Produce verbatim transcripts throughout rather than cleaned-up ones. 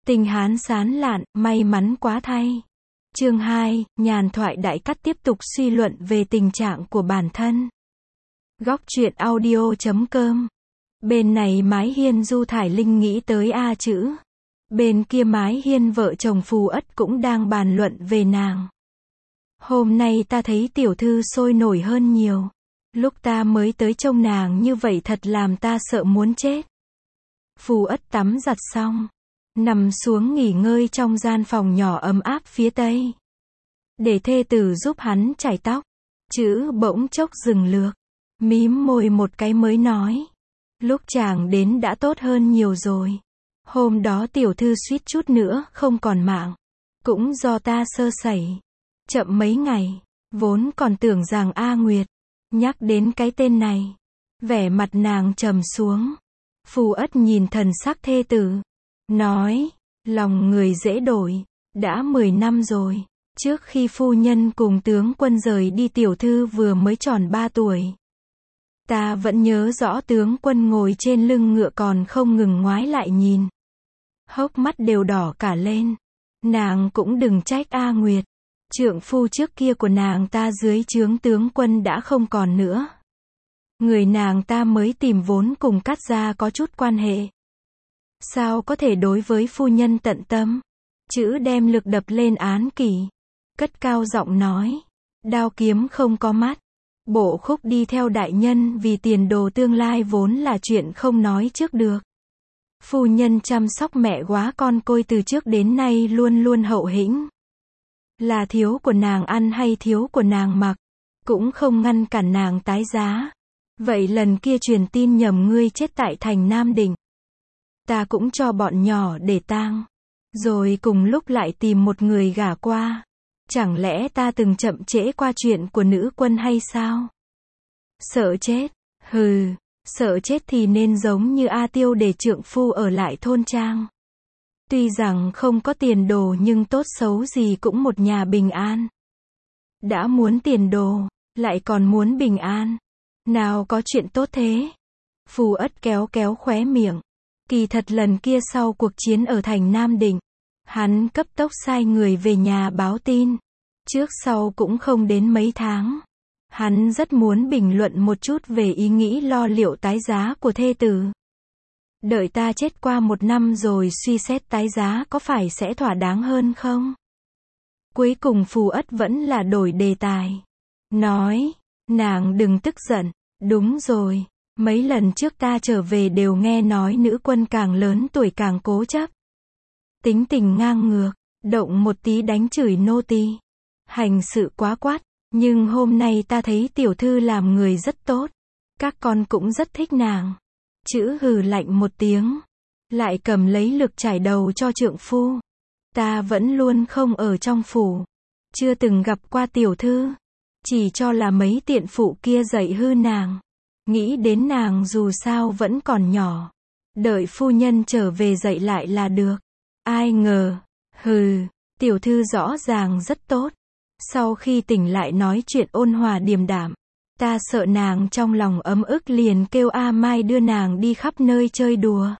Tình Hán sán lạn, may mắn quá thay. Chương hai, nhàn thoại đại cắt tiếp tục suy luận về tình trạng của bản thân. Góc truyện audio chấm com. Bên này mái hiên Du Thải Linh nghĩ tới A chữ. Bên kia mái hiên vợ chồng Phù Ất cũng đang bàn luận về nàng. Hôm nay ta thấy tiểu thư sôi nổi hơn nhiều. Lúc ta mới tới trông nàng như vậy thật làm ta sợ muốn chết. Phù Ất tắm giặt xong, nằm xuống nghỉ ngơi trong gian phòng nhỏ ấm áp phía tây. Để thê tử giúp hắn chải tóc. Chữ bỗng chốc dừng lược, mím môi một cái mới nói. Lúc chàng đến đã tốt hơn nhiều rồi. Hôm đó tiểu thư suýt chút nữa không còn mạng. Cũng do ta sơ sẩy. Chậm mấy ngày, vốn còn tưởng rằng A Nguyệt. Nhắc đến cái tên này, vẻ mặt nàng trầm xuống. Phù Ất nhìn thần sắc thê tử, nói, lòng người dễ đổi, đã mười năm rồi. Trước khi phu nhân cùng tướng quân rời đi tiểu thư vừa mới tròn ba tuổi. Ta vẫn nhớ rõ tướng quân ngồi trên lưng ngựa còn không ngừng ngoái lại nhìn. Hốc mắt đều đỏ cả lên. Nàng cũng đừng trách A Nguyệt. Trượng phu trước kia của nàng ta dưới trướng tướng quân đã không còn nữa. Người nàng ta mới tìm vốn cùng Cát gia có chút quan hệ. Sao có thể đối với phu nhân tận tâm? Chữ đem lực đập lên án kỷ. Cất cao giọng nói. Đao kiếm không có mắt. Bộ khúc đi theo đại nhân vì tiền đồ tương lai vốn là chuyện không nói trước được. Phu nhân chăm sóc mẹ góa con côi từ trước đến nay luôn luôn hậu hĩnh. Là thiếu của nàng ăn hay thiếu của nàng mặc, cũng không ngăn cản nàng tái giá. Vậy lần kia truyền tin nhầm ngươi chết tại thành Nam Định. Ta cũng cho bọn nhỏ để tang. Rồi cùng lúc lại tìm một người gả qua. Chẳng lẽ ta từng chậm trễ qua chuyện của nữ quân hay sao? Sợ chết? Hừ, sợ chết thì nên giống như A Tiêu để trượng phu ở lại thôn trang. Tuy rằng không có tiền đồ nhưng tốt xấu gì cũng một nhà bình an. Đã muốn tiền đồ, lại còn muốn bình an. Nào có chuyện tốt thế? Phù Ất kéo kéo khóe miệng. Kỳ thật lần kia sau cuộc chiến ở thành Nam Định, hắn cấp tốc sai người về nhà báo tin. Trước sau cũng không đến mấy tháng. Hắn rất muốn bình luận một chút về ý nghĩ lo liệu tái giá của thê tử. Đợi ta chết qua một năm rồi suy xét tái giá có phải sẽ thỏa đáng hơn không? Cuối cùng Phù Ất vẫn là đổi đề tài. Nói, nàng đừng tức giận. Đúng rồi, mấy lần trước ta trở về đều nghe nói nữ quân càng lớn tuổi càng cố chấp. Tính tình ngang ngược, động một tí đánh chửi nô tỳ. Hành sự quá quát, nhưng hôm nay ta thấy tiểu thư làm người rất tốt. Các con cũng rất thích nàng. Chữ hừ lạnh một tiếng, lại cầm lấy lược chải đầu cho trượng phu. Ta vẫn luôn không ở trong phủ, chưa từng gặp qua tiểu thư, chỉ cho là mấy tiện phụ kia dạy hư nàng. Nghĩ đến nàng dù sao vẫn còn nhỏ, đợi phu nhân trở về dạy lại là được. Ai ngờ, hừ, tiểu thư rõ ràng rất tốt. Sau khi tỉnh lại nói chuyện ôn hòa điềm đạm. Ta sợ nàng trong lòng ấm ức liền kêu A Mai đưa nàng đi khắp nơi chơi đùa.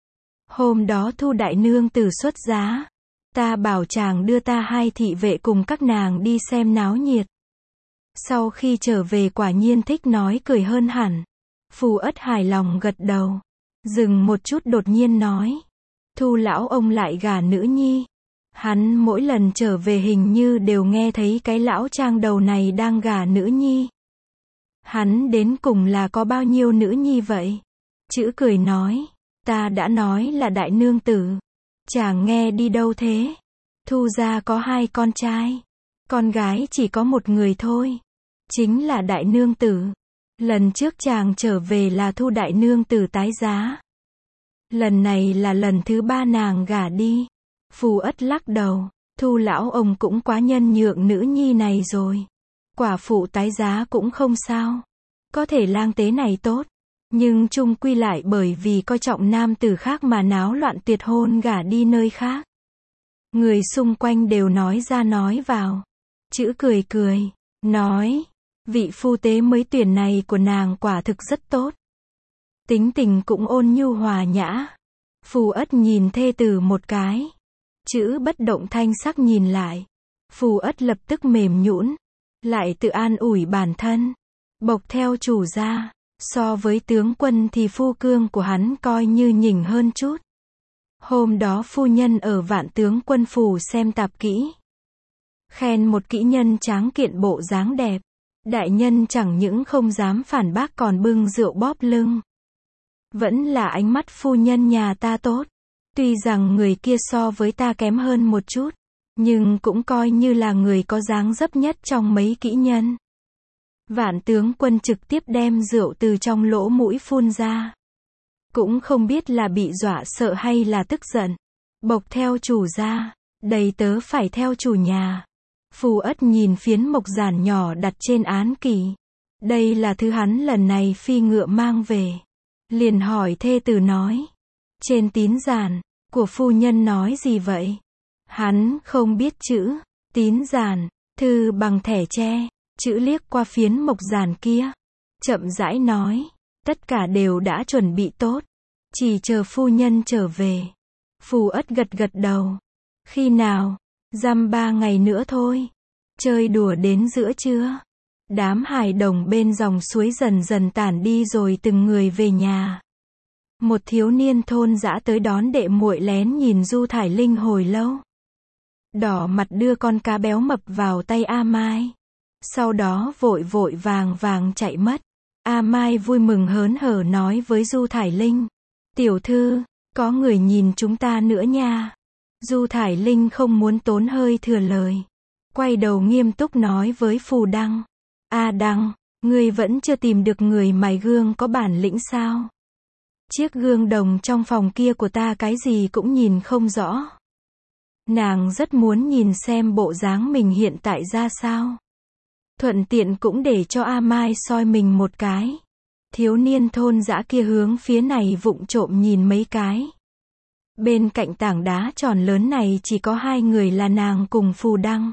Hôm đó Thu đại nương tử xuất giá. Ta bảo chàng đưa ta hai thị vệ cùng các nàng đi xem náo nhiệt. Sau khi trở về quả nhiên thích nói cười hơn hẳn. Phù Ất hài lòng gật đầu. Dừng một chút đột nhiên nói. Thu lão ông lại gả nữ nhi. Hắn mỗi lần trở về hình như đều nghe thấy cái lão trang đầu này đang gả nữ nhi. Hắn đến cùng là có bao nhiêu nữ nhi vậy? Chữ cười nói. Ta đã nói là đại nương tử. Chàng nghe đi đâu thế? Thu gia có hai con trai. Con gái chỉ có một người thôi. Chính là đại nương tử. Lần trước chàng trở về là Thu đại nương tử tái giá. Lần này là lần thứ ba nàng gả đi. Phù Ất lắc đầu. Thu lão ông cũng quá nhân nhượng nữ nhi này rồi. Quả phụ tái giá cũng không sao. Có thể lang tế này tốt. Nhưng chung quy lại bởi vì coi trọng nam tử khác mà náo loạn tuyệt hôn gả đi nơi khác. Người xung quanh đều nói ra nói vào. Chữ cười cười. Nói. Vị phu tế mới tuyển này của nàng quả thực rất tốt. Tính tình cũng ôn nhu hòa nhã. Phù Ất nhìn thê tử một cái. Chữ bất động thanh sắc nhìn lại. Phù Ất lập tức mềm nhũn, lại tự an ủi bản thân. Bộc theo chủ gia, so với tướng quân thì phu cương của hắn coi như nhỉnh hơn chút. Hôm đó phu nhân ở Vạn Tướng Quân phủ xem tạp kỹ. Khen một kỹ nhân tráng kiện bộ dáng đẹp. Đại nhân chẳng những không dám phản bác còn bưng rượu bóp lưng. Vẫn là ánh mắt phu nhân nhà ta tốt. Tuy rằng người kia so với ta kém hơn một chút, nhưng cũng coi như là người có dáng dấp nhất trong mấy kỹ nhân. Vạn Tướng Quân trực tiếp đem rượu từ trong lỗ mũi phun ra. Cũng không biết là bị dọa sợ hay là tức giận. Bộc theo chủ gia, đầy tớ phải theo chủ nhà. Phù Ất nhìn phiến mộc giản nhỏ đặt trên án kỷ. Đây là thứ hắn lần này phi ngựa mang về. Liền hỏi thê tử nói. Trên tín giản, của phu nhân nói gì vậy? Hắn không biết chữ. Tín giản, thư bằng thẻ tre. Chữ liếc qua phiến mộc giản kia. Chậm rãi nói. Tất cả đều đã chuẩn bị tốt. Chỉ chờ phu nhân trở về. Phù Ất gật gật đầu. Khi nào? Dăm ba ngày nữa thôi. Chơi đùa đến giữa trưa. Đám hài đồng bên dòng suối dần dần tản đi rồi từng người về nhà. Một thiếu niên thôn dã tới đón đệ muội lén nhìn Du Thải Linh hồi lâu. Đỏ mặt đưa con cá béo mập vào tay A Mai. Sau đó vội vội vàng vàng chạy mất. A Mai vui mừng hớn hở nói với Du Thải Linh. Tiểu thư, có người nhìn chúng ta nữa nha. Du Thải Linh không muốn tốn hơi thừa lời. Quay đầu nghiêm túc nói với Phù Đăng. A Đăng, ngươi vẫn chưa tìm được người mài gương có bản lĩnh sao? Chiếc gương đồng trong phòng kia của ta cái gì cũng nhìn không rõ. Nàng rất muốn nhìn xem bộ dáng mình hiện tại ra sao. Thuận tiện cũng để cho A Mai soi mình một cái. Thiếu niên thôn dã kia hướng phía này vụng trộm nhìn mấy cái. Bên cạnh tảng đá tròn lớn này chỉ có hai người là nàng cùng Phù Đăng.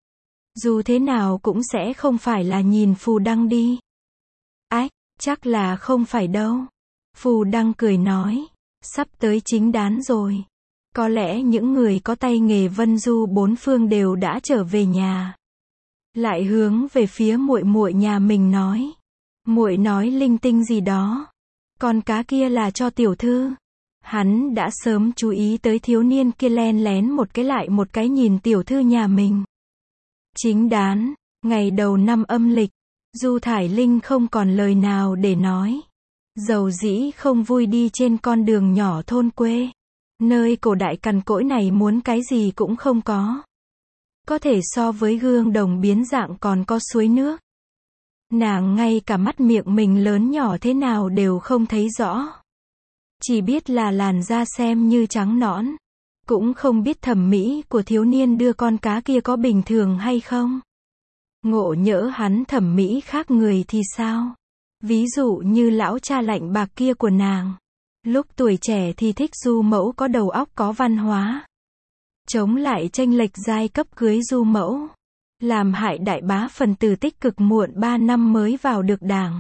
Dù thế nào cũng sẽ không phải là nhìn Phù Đăng đi. Ách, chắc là không phải đâu. Phù Đăng cười nói, sắp tới chính đán rồi. Có lẽ những người có tay nghề vân du bốn phương đều đã trở về nhà. Lại hướng về phía muội muội nhà mình nói. Muội nói linh tinh gì đó. Con cá kia là cho tiểu thư. Hắn đã sớm chú ý tới thiếu niên kia len lén một cái lại một cái nhìn tiểu thư nhà mình. Chính đán, ngày đầu năm âm lịch, Du Thải Linh không còn lời nào để nói. Dầu dĩ không vui đi trên con đường nhỏ thôn quê. Nơi cổ đại cằn cỗi này muốn cái gì cũng không có. Có thể so với gương đồng biến dạng còn có suối nước. Nàng ngay cả mắt miệng mình lớn nhỏ thế nào đều không thấy rõ. Chỉ biết là làn da xem như trắng nõn. Cũng không biết thẩm mỹ của thiếu niên đưa con cá kia có bình thường hay không. Ngộ nhỡ hắn thẩm mỹ khác người thì sao? Ví dụ như lão cha lạnh bạc kia của nàng. Lúc tuổi trẻ thì thích du mẫu có đầu óc có văn hóa. Chống lại chênh lệch giai cấp cưới du mẫu. Làm hại đại bá phần tử tích cực muộn ba năm mới vào được đảng.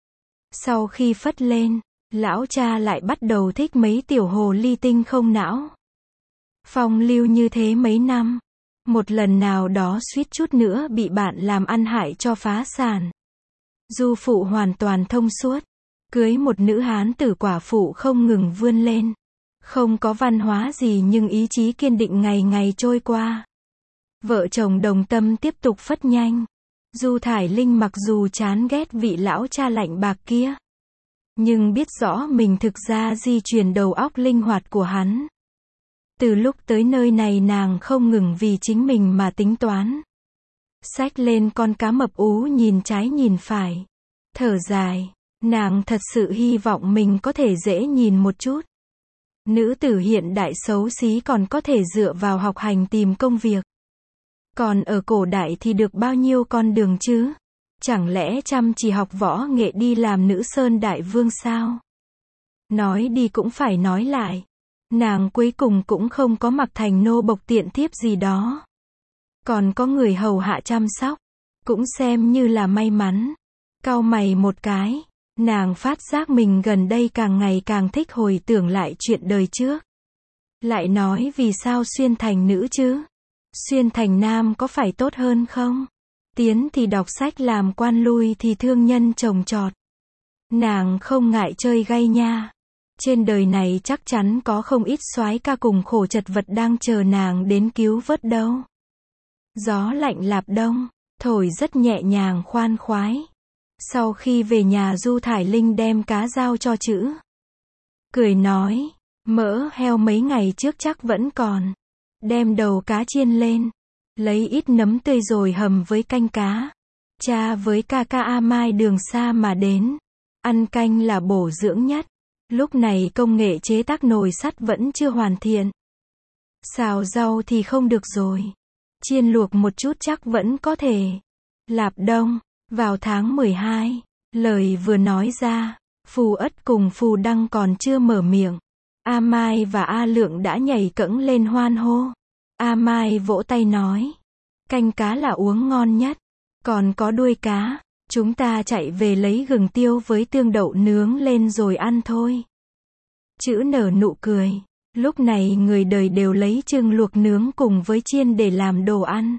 Sau khi phất lên, lão cha lại bắt đầu thích mấy tiểu hồ ly tinh không não. Phong lưu như thế mấy năm. Một lần nào đó suýt chút nữa bị bạn làm ăn hại cho phá sản. Du phụ hoàn toàn thông suốt. Cưới một nữ hán tử quả phụ không ngừng vươn lên. Không có văn hóa gì nhưng ý chí kiên định ngày ngày trôi qua. Vợ chồng đồng tâm tiếp tục phất nhanh. Du Thải Linh mặc dù chán ghét vị lão cha lạnh bạc kia. Nhưng biết rõ mình thực ra di truyền đầu óc linh hoạt của hắn. Từ lúc tới nơi này nàng không ngừng vì chính mình mà tính toán. Xách lên con cá mập ú nhìn trái nhìn phải. Thở dài, nàng thật sự hy vọng mình có thể dễ nhìn một chút. Nữ tử hiện đại xấu xí còn có thể dựa vào học hành tìm công việc. Còn ở cổ đại thì được bao nhiêu con đường chứ? Chẳng lẽ chăm chỉ học võ nghệ đi làm nữ sơn đại vương sao? Nói đi cũng phải nói lại. Nàng cuối cùng cũng không có mặc thành nô bộc tiện thiếp gì đó. Còn có người hầu hạ chăm sóc. Cũng xem như là may mắn. Cau mày một cái. Nàng phát giác mình gần đây càng ngày càng thích hồi tưởng lại chuyện đời trước. Lại nói vì sao xuyên thành nữ chứ? Xuyên thành nam có phải tốt hơn không? Tiến thì đọc sách làm quan, lui thì thương nhân trồng trọt. Nàng không ngại chơi gay nha. Trên đời này chắc chắn có không ít soái ca cùng khổ chật vật đang chờ nàng đến cứu vớt đâu. Gió lạnh lạp đông, thổi rất nhẹ nhàng khoan khoái. Sau khi về nhà Du Thải Linh đem cá giao cho chữ. Cười nói, mỡ heo mấy ngày trước chắc vẫn còn. Đem đầu cá chiên lên. Lấy ít nấm tươi rồi hầm với canh cá. Cha với ca ca A Mai đường xa mà đến. Ăn canh là bổ dưỡng nhất. Lúc này công nghệ chế tác nồi sắt vẫn chưa hoàn thiện. Xào rau thì không được rồi. Chiên luộc một chút chắc vẫn có thể. Lạp đông, vào tháng mười hai, lời vừa nói ra, Phù Ất cùng Phù Đăng còn chưa mở miệng. A Mai và A Lượng đã nhảy cẫng lên hoan hô. A Mai vỗ tay nói, canh cá là uống ngon nhất. Còn có đuôi cá, chúng ta chạy về lấy gừng tiêu với tương đậu nướng lên rồi ăn thôi. Chữ nở nụ cười. Lúc này người đời đều lấy trưng luộc nướng cùng với chiên để làm đồ ăn.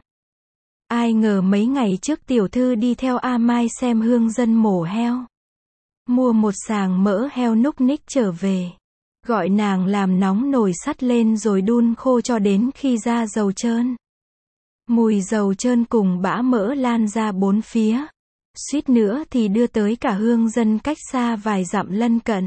Ai ngờ mấy ngày trước tiểu thư đi theo A Mai xem hương dân mổ heo. Mua một sàng mỡ heo núc ních trở về. Gọi nàng làm nóng nồi sắt lên rồi đun khô cho đến khi ra dầu trơn. Mùi dầu trơn cùng bã mỡ lan ra bốn phía. Suýt nữa thì đưa tới cả hương dân cách xa vài dặm lân cận.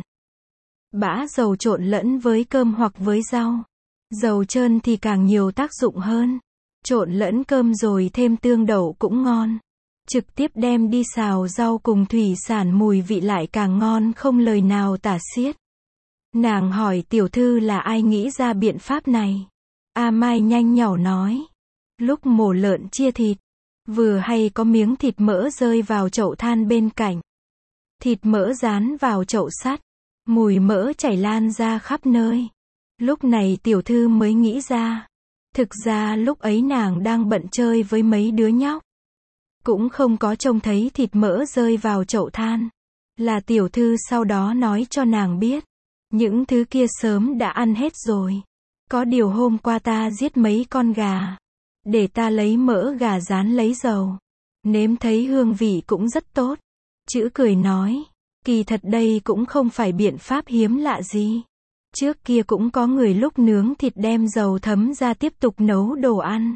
Bã dầu trộn lẫn với cơm hoặc với rau. Dầu trơn thì càng nhiều tác dụng hơn. Trộn lẫn cơm rồi thêm tương đậu cũng ngon. Trực tiếp đem đi xào rau cùng thủy sản mùi vị lại càng ngon không lời nào tả xiết. Nàng hỏi tiểu thư là ai nghĩ ra biện pháp này. A Mai nhanh nhỏ nói. Lúc mổ lợn chia thịt, vừa hay có miếng thịt mỡ rơi vào chậu than bên cạnh. Thịt mỡ dán vào chậu sắt. Mùi mỡ chảy lan ra khắp nơi. Lúc này tiểu thư mới nghĩ ra. Thực ra lúc ấy nàng đang bận chơi với mấy đứa nhóc. Cũng không có trông thấy thịt mỡ rơi vào chậu than. Là tiểu thư sau đó nói cho nàng biết. Những thứ kia sớm đã ăn hết rồi. Có điều hôm qua ta giết mấy con gà. Để ta lấy mỡ gà rán lấy dầu. Nếm thấy hương vị cũng rất tốt. Chữ cười nói. Kỳ thật đây cũng không phải biện pháp hiếm lạ gì. Trước kia cũng có người lúc nướng thịt đem dầu thấm ra tiếp tục nấu đồ ăn.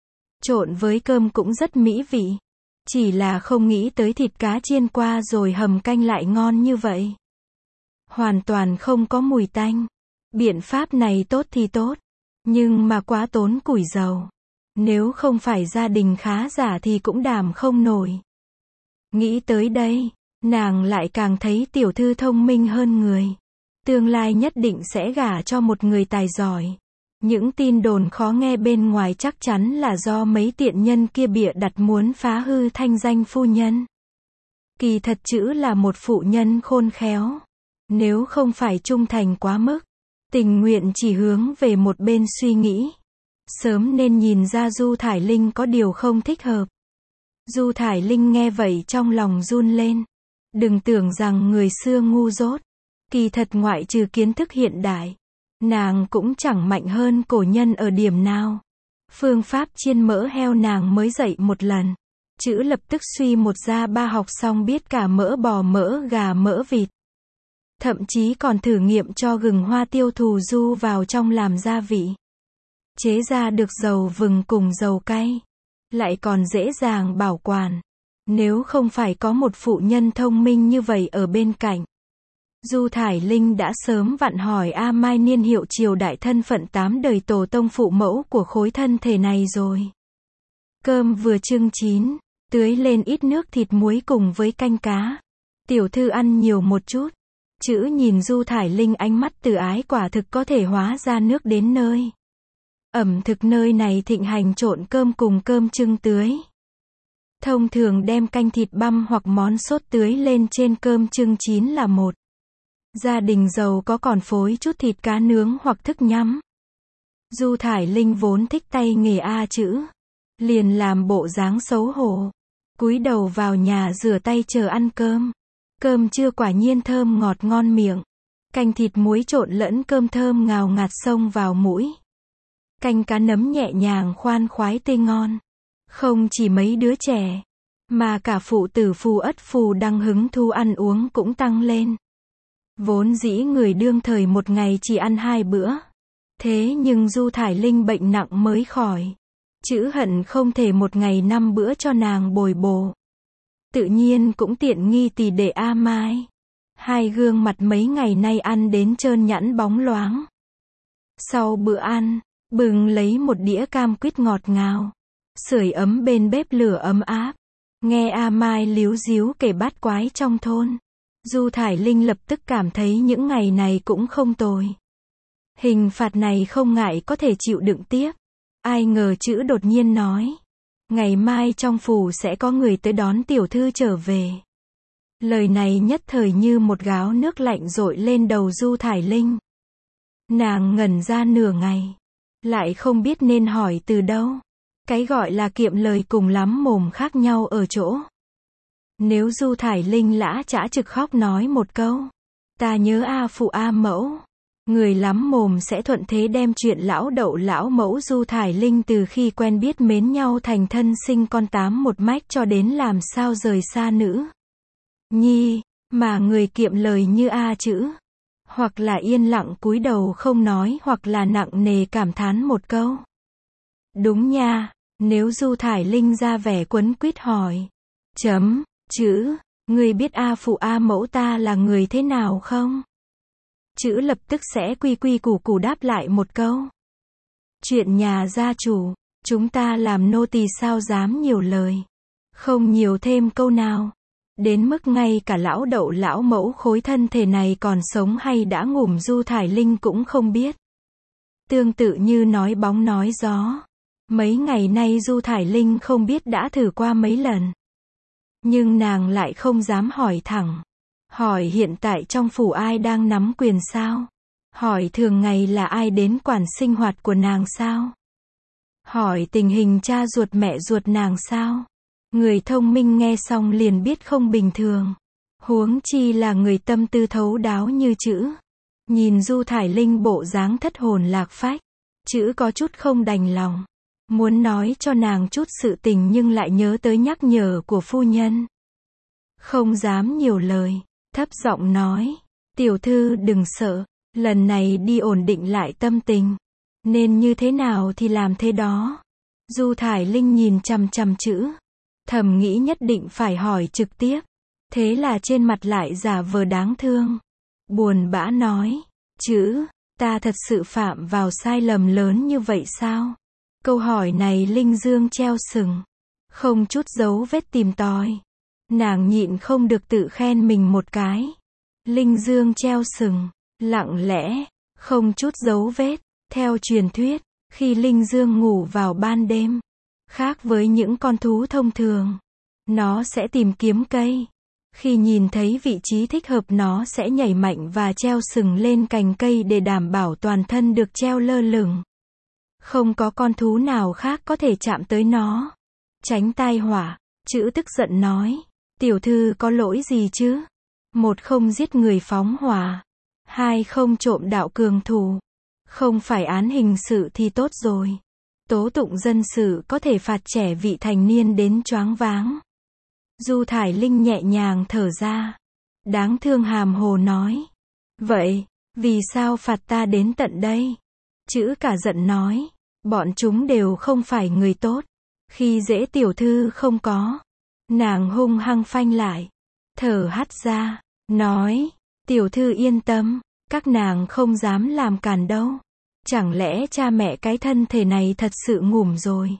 Trộn với cơm cũng rất mỹ vị. Chỉ là không nghĩ tới thịt cá chiên qua rồi hầm canh lại ngon như vậy. Hoàn toàn không có mùi tanh. Biện pháp này tốt thì tốt. Nhưng mà quá tốn củi dầu. Nếu không phải gia đình khá giả thì cũng đảm không nổi. Nghĩ tới đây. Nàng lại càng thấy tiểu thư thông minh hơn người. Tương lai nhất định sẽ gả cho một người tài giỏi. Những tin đồn khó nghe bên ngoài chắc chắn là do mấy tiện nhân kia bịa đặt muốn phá hư thanh danh phu nhân. Kỳ thật chữ là một phụ nhân khôn khéo. Nếu không phải trung thành quá mức, tình nguyện chỉ hướng về một bên suy nghĩ. Sớm nên nhìn ra Du Thải Linh có điều không thích hợp. Du Thải Linh nghe vậy trong lòng run lên. Đừng tưởng rằng người xưa ngu dốt. Kỳ thật ngoại trừ kiến thức hiện đại, nàng cũng chẳng mạnh hơn cổ nhân ở điểm nào. Phương pháp chiên mỡ heo nàng mới dạy một lần. Chữ lập tức suy một ra ba học xong biết cả mỡ bò, mỡ gà, mỡ vịt. Thậm chí còn thử nghiệm cho gừng hoa tiêu thù du vào trong làm gia vị. Chế ra được dầu vừng cùng dầu cay. Lại còn dễ dàng bảo quản. Nếu không phải có một phụ nhân thông minh như vậy ở bên cạnh. Du Thải Linh đã sớm vặn hỏi A Mai niên hiệu triều đại thân phận tám đời tổ tông phụ mẫu của khối thân thể này rồi. Cơm vừa chưng chín, tưới lên ít nước thịt muối cùng với canh cá. Tiểu thư ăn nhiều một chút. Chữ nhìn Du Thải Linh ánh mắt từ ái quả thực có thể hóa ra nước đến nơi. Ẩm thực nơi này thịnh hành trộn cơm cùng cơm chưng tưới. Thông thường đem canh thịt băm hoặc món sốt tưới lên trên cơm chưng chín là một. Gia đình giàu có còn phối chút thịt cá nướng hoặc thức nhắm. Du Thải Linh vốn thích tay nghề A chữ. Liền làm bộ dáng xấu hổ. Cúi đầu vào nhà rửa tay chờ ăn cơm. Cơm trưa quả nhiên thơm ngọt ngon miệng. Canh thịt muối trộn lẫn cơm thơm ngào ngạt xông vào mũi. Canh cá nấm nhẹ nhàng khoan khoái tươi ngon. Không chỉ mấy đứa trẻ, mà cả phụ tử phù ất phù đăng hứng thú ăn uống cũng tăng lên. Vốn dĩ người đương thời một ngày chỉ ăn hai bữa. Thế nhưng Du Thải Linh bệnh nặng mới khỏi. Chữ hận không thể một ngày năm bữa cho nàng bồi bổ. Tự nhiên cũng tiện nghi tỷ đệ A Mai. Hai gương mặt mấy ngày nay ăn đến trơn nhẵn bóng loáng. Sau bữa ăn, bừng lấy một đĩa cam quýt ngọt ngào. Sưởi ấm bên bếp lửa ấm áp. Nghe A Mai líu díu kể bát quái trong thôn. Du Thải Linh lập tức cảm thấy những ngày này cũng không tồi. Hình phạt này không ngại có thể chịu đựng tiếp. Ai ngờ chữ đột nhiên nói. Ngày mai trong phủ sẽ có người tới đón tiểu thư trở về. Lời này nhất thời như một gáo nước lạnh dội lên đầu Du Thải Linh. Nàng ngẩn ra nửa ngày. Lại không biết nên hỏi từ đâu. Cái gọi là kiệm lời cùng lắm mồm khác nhau ở chỗ. Nếu Du Thải Linh lã chã trực khóc nói một câu. Ta nhớ A phụ A mẫu. Người lắm mồm sẽ thuận thế đem chuyện lão đậu lão mẫu Du Thải Linh từ khi quen biết mến nhau thành thân sinh con tám một mách cho đến làm sao rời xa nữ nhi, mà người kiệm lời như A chữ. Hoặc là yên lặng cúi đầu không nói hoặc là nặng nề cảm thán một câu. Đúng nha, nếu Du Thải Linh ra vẻ quấn quýt hỏi. Chấm, chữ, người biết A phụ A mẫu ta là người thế nào không? Chữ lập tức sẽ quy quy củ củ đáp lại một câu. Chuyện nhà gia chủ, chúng ta làm nô tỳ sao dám nhiều lời. Không nhiều thêm câu nào. Đến mức ngay cả lão đậu lão mẫu khối thân thể này còn sống hay đã ngủm Du Thải Linh cũng không biết. Tương tự như nói bóng nói gió. Mấy ngày nay Du Thải Linh không biết đã thử qua mấy lần. Nhưng nàng lại không dám hỏi thẳng. Hỏi hiện tại trong phủ ai đang nắm quyền sao? Hỏi thường ngày là ai đến quản sinh hoạt của nàng sao? Hỏi tình hình cha ruột mẹ ruột nàng sao? Người thông minh nghe xong liền biết không bình thường. Huống chi là người tâm tư thấu đáo như chữ. Nhìn Du Thải Linh bộ dáng thất hồn lạc phách. Chữ có chút không đành lòng. Muốn nói cho nàng chút sự tình nhưng lại nhớ tới nhắc nhở của phu nhân. Không dám nhiều lời. Thấp giọng nói. Tiểu thư đừng sợ. Lần này đi ổn định lại tâm tình. Nên như thế nào thì làm thế đó. Du Thải Linh nhìn chằm chằm chữ. Thầm nghĩ nhất định phải hỏi trực tiếp. Thế là trên mặt lại giả vờ đáng thương. Buồn bã nói. Chữ, ta thật sự phạm vào sai lầm lớn như vậy sao? Câu hỏi này Linh Dương treo sừng. Không chút dấu vết tìm tòi. Nàng nhịn không được tự khen mình một cái. Linh Dương treo sừng. Lặng lẽ. Không chút dấu vết. Theo truyền thuyết, khi Linh Dương ngủ vào ban đêm. Khác với những con thú thông thường. Nó sẽ tìm kiếm cây. Khi nhìn thấy vị trí thích hợp nó sẽ nhảy mạnh và treo sừng lên cành cây để đảm bảo toàn thân được treo lơ lửng. Không có con thú nào khác có thể chạm tới nó. Tránh tai họa. Chữ tức giận nói. Tiểu thư có lỗi gì chứ? Một không giết người phóng hỏa. Hai không trộm đạo cường thủ. Không phải án hình sự thì tốt rồi. Tố tụng dân sự có thể phạt trẻ vị thành niên đến choáng váng. Du Thải Linh nhẹ nhàng thở ra. Đáng thương hàm hồ nói. Vậy, vì sao phạt ta đến tận đây? Chữ cả giận nói. Bọn chúng đều không phải người tốt. Khi dễ tiểu thư không có. Nàng hung hăng phanh lại. Thở hắt ra. Nói. Tiểu thư yên tâm. Các nàng không dám làm càn đâu. Chẳng lẽ cha mẹ cái thân thể này thật sự ngủm rồi?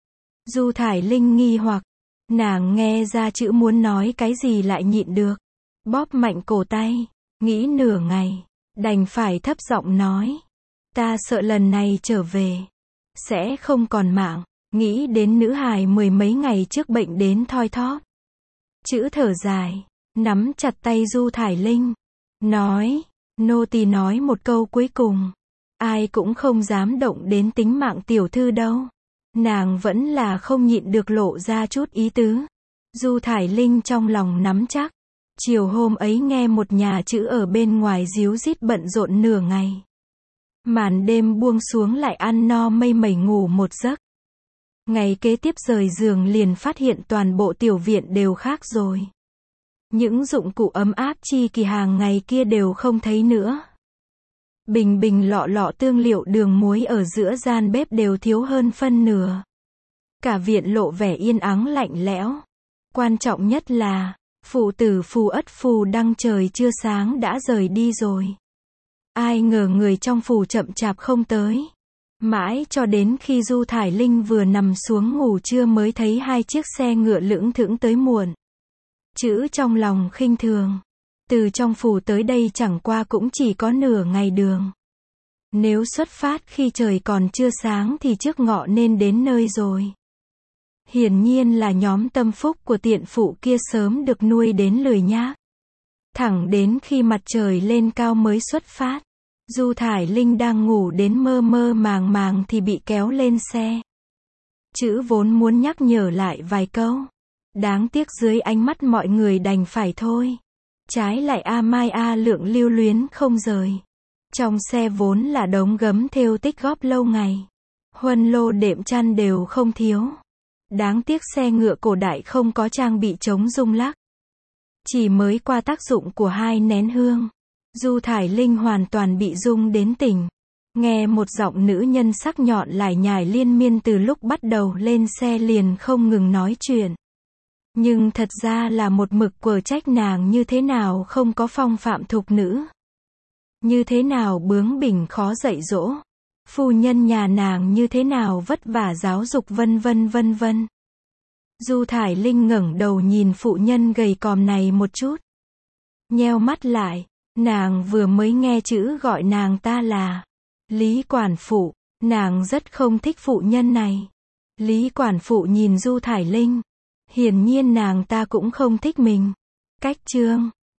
Du Thải Linh nghi hoặc. Nàng nghe ra chữ muốn nói cái gì lại nhịn được. Bóp mạnh cổ tay. Nghĩ nửa ngày. Đành phải thấp giọng nói. Ta sợ lần này trở về. Sẽ không còn mạng. Nghĩ đến nữ hài mười mấy ngày trước bệnh đến thoi thóp. Chữ thở dài. Nắm chặt tay Du Thải Linh. Nói. Nô tỳ nói một câu cuối cùng. Ai cũng không dám động đến tính mạng tiểu thư đâu. Nàng vẫn là không nhịn được lộ ra chút ý tứ. Du Thải Linh trong lòng nắm chắc. Chiều hôm ấy nghe một nhà chữ ở bên ngoài ríu rít bận rộn nửa ngày. Màn đêm buông xuống lại ăn no mây mẩy ngủ một giấc. Ngày kế tiếp rời giường liền phát hiện toàn bộ tiểu viện đều khác rồi. Những dụng cụ ấm áp chi kỳ hàng ngày kia đều không thấy nữa. Bình bình lọ lọ tương liệu đường muối ở giữa gian bếp đều thiếu hơn phân nửa. Cả viện lộ vẻ yên ắng lạnh lẽo. Quan trọng nhất là, phụ tử Phù Ất Phù Đăng trời chưa sáng đã rời đi rồi. Ai ngờ người trong phủ chậm chạp không tới. Mãi cho đến khi Du Thải Linh vừa nằm xuống ngủ trưa mới thấy hai chiếc xe ngựa lững thững tới muộn. Chữ trong lòng khinh thường. Từ trong phủ tới đây chẳng qua cũng chỉ có nửa ngày đường. Nếu xuất phát khi trời còn chưa sáng thì trước ngọ nên đến nơi rồi. Hiển nhiên là nhóm tâm phúc của tiện phụ kia sớm được nuôi đến lười nhác. Thẳng đến khi mặt trời lên cao mới xuất phát. Du Thải Linh đang ngủ đến mơ mơ màng màng thì bị kéo lên xe. Chữ vốn muốn nhắc nhở lại vài câu. Đáng tiếc dưới ánh mắt mọi người đành phải thôi. Trái lại A Mai A Lượng lưu luyến không rời. Trong xe vốn là đống gấm thêu tích góp lâu ngày. Huân lô đệm chăn đều không thiếu. Đáng tiếc xe ngựa cổ đại không có trang bị chống rung lắc. Chỉ mới qua tác dụng của hai nén hương. Du Thải Linh hoàn toàn bị rung đến tỉnh. Nghe một giọng nữ nhân sắc nhọn lải nhải liên miên từ lúc bắt đầu lên xe liền không ngừng nói chuyện. Nhưng thật ra là một mực quở trách nàng như thế nào không có phong phạm thục nữ. Như thế nào bướng bỉnh khó dạy dỗ. Phu nhân nhà nàng như thế nào vất vả giáo dục vân vân vân vân. Du Thải Linh ngẩng đầu nhìn phụ nhân gầy còm này một chút. Nheo mắt lại, nàng vừa mới nghe chữ gọi nàng ta là Lý quản phụ, nàng rất không thích phụ nhân này. Lý quản phụ nhìn Du Thải Linh, hiển nhiên nàng ta cũng không thích mình. Cách chương